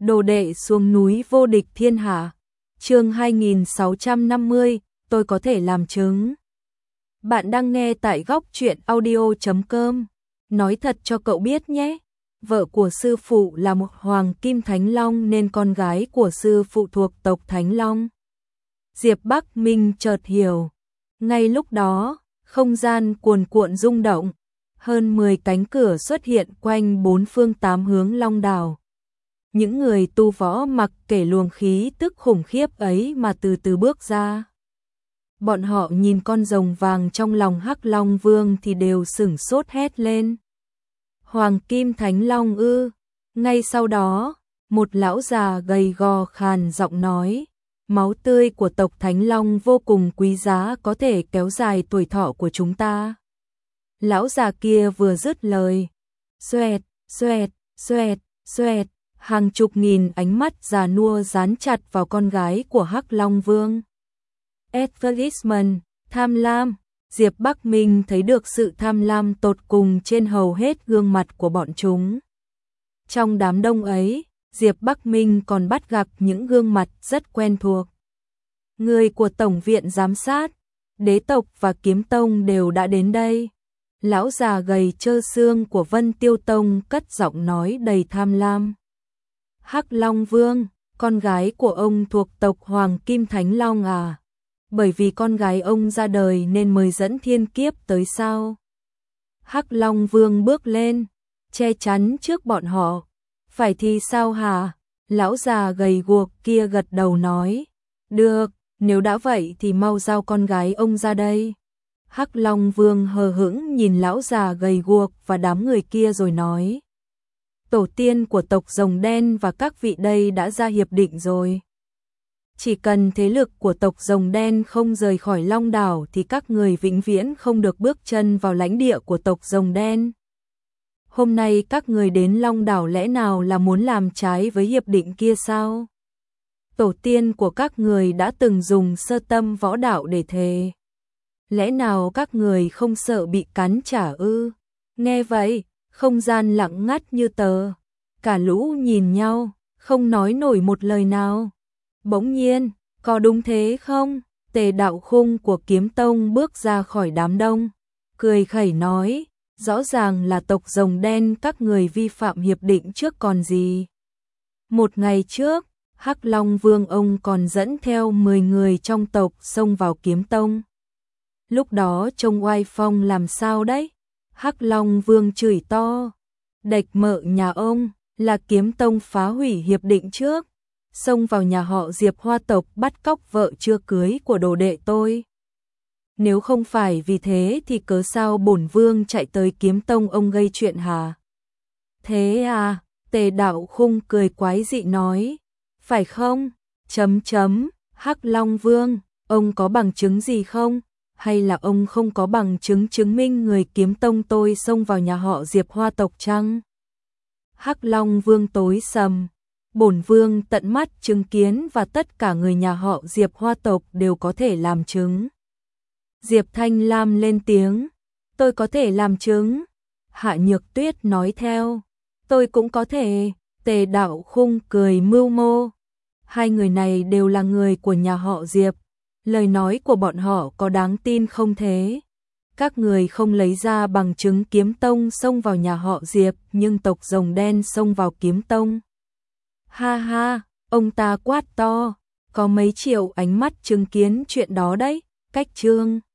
Đồ đệ xuống núi vô địch thiên hạ. Chương 2650, tôi có thể làm chứng. Bạn đang nghe tại góc truyện audio.com. Nói thật cho cậu biết nhé. Vợ của sư phụ là một hoàng kim thánh long nên con gái của sư phụ thuộc tộc Thánh Long. Diệp Bắc Minh chợt hiểu. Ngay lúc đó, không gian cuồn cuộn rung động. Hơn 10 cánh cửa xuất hiện quanh bốn phương tám hướng Long đảo. Những người tu võ mặc kệ luồng khí tức khủng khiếp ấy mà từ từ bước ra. Bọn họ nhìn con rồng vàng trong lòng Hắc Long Vương thì đều sửng sốt hét lên. Hoàng Kim Thánh Long ư? Ngay sau đó, một lão già gầy gò khàn giọng nói, máu tươi của tộc Thánh Long vô cùng quý giá, có thể kéo dài tuổi thọ của chúng ta. Lão già kia vừa dứt lời, xoẹt, xoẹt, xoẹt, xoẹt, hàng chục nghìn ánh mắt già nua dán chặt vào con gái của Hắc Long Vương. Advertisement, tham lam. Diệp Bắc Minh thấy được sự tham lam tột cùng trên hầu hết gương mặt của bọn chúng. Trong đám đông ấy, Diệp Bắc Minh còn bắt gặp những gương mặt rất quen thuộc. Người của Tổng viện Giám sát, Đế tộc và Kiếm Tông đều đã đến đây. Lão già gầy trơ xương của Vân Tiêu Tông cất giọng nói đầy tham lam. Hắc Long Vương, con gái của ông thuộc tộc Hoàng Kim Thánh Long à? Bởi vì con gái ông ra đời nên mới dẫn thiên kiếp tới sao? Hắc Long Vương bước lên, che chắn trước bọn họ. Phải thì sao hả? Lão già gầy guộc kia gật đầu nói. Được, nếu đã vậy thì mau giao con gái ông ra đây. Hắc Long Vương hờ hững nhìn lão già gầy guộc và đám người kia rồi nói. Tổ tiên của tộc Rồng Đen và các vị đây đã ra hiệp định rồi. Chỉ cần thế lực của tộc Rồng Đen không rời khỏi Long đảo thì các người vĩnh viễn không được bước chân vào lãnh địa của tộc Rồng Đen. Hôm nay các người đến Long đảo lẽ nào là muốn làm trái với hiệp định kia sao? Tổ tiên của các người đã từng dùng sơ tâm võ đạo để thề. Lẽ nào các người không sợ bị cắn trả ư? Nghe vậy, không gian lặng ngắt như tờ. Cả lũ nhìn nhau, không nói nổi một lời nào. Bỗng nhiên, có đúng thế không? Tề Đạo Khung của Kiếm Tông bước ra khỏi đám đông, cười khẩy nói, rõ ràng là tộc Rồng Đen các người vi phạm hiệp định trước còn gì. Một ngày trước, Hắc Long Vương ông còn dẫn theo 10 người trong tộc xông vào Kiếm Tông. Lúc đó trông oai phong làm sao đấy? Hắc Long Vương chửi to, địch mợ nhà ông là Kiếm Tông phá hủy hiệp định trước. Xông vào nhà họ Diệp Hoa tộc bắt cóc vợ chưa cưới của đồ đệ tôi. Nếu không phải vì thế thì cớ sao bổn vương chạy tới Kiếm Tông ông gây chuyện hả? Thế à? Tề Đạo Khung cười quái dị nói. Phải không? Hắc Long Vương, ông có bằng chứng gì không? Hay là ông không có bằng chứng chứng minh người Kiếm Tông tôi xông vào nhà họ Diệp Hoa tộc chăng? Hắc Long Vương tối sầm. Bổn vương tận mắt chứng kiến và tất cả người nhà họ Diệp Hoa tộc đều có thể làm chứng. Diệp Thanh Lam lên tiếng. Tôi có thể làm chứng. Hạ Nhược Tuyết nói theo. Tôi cũng có thể. Tề Đạo Khung cười mưu mô. Hai người này đều là người của nhà họ Diệp. Lời nói của bọn họ có đáng tin không thế? Các người không lấy ra bằng chứng Kiếm Tông xông vào nhà họ Diệp nhưng tộc Rồng Đen xông vào Kiếm Tông. Ha ha, ông ta quát to, có mấy triệu ánh mắt chứng kiến chuyện đó đấy, cách chương.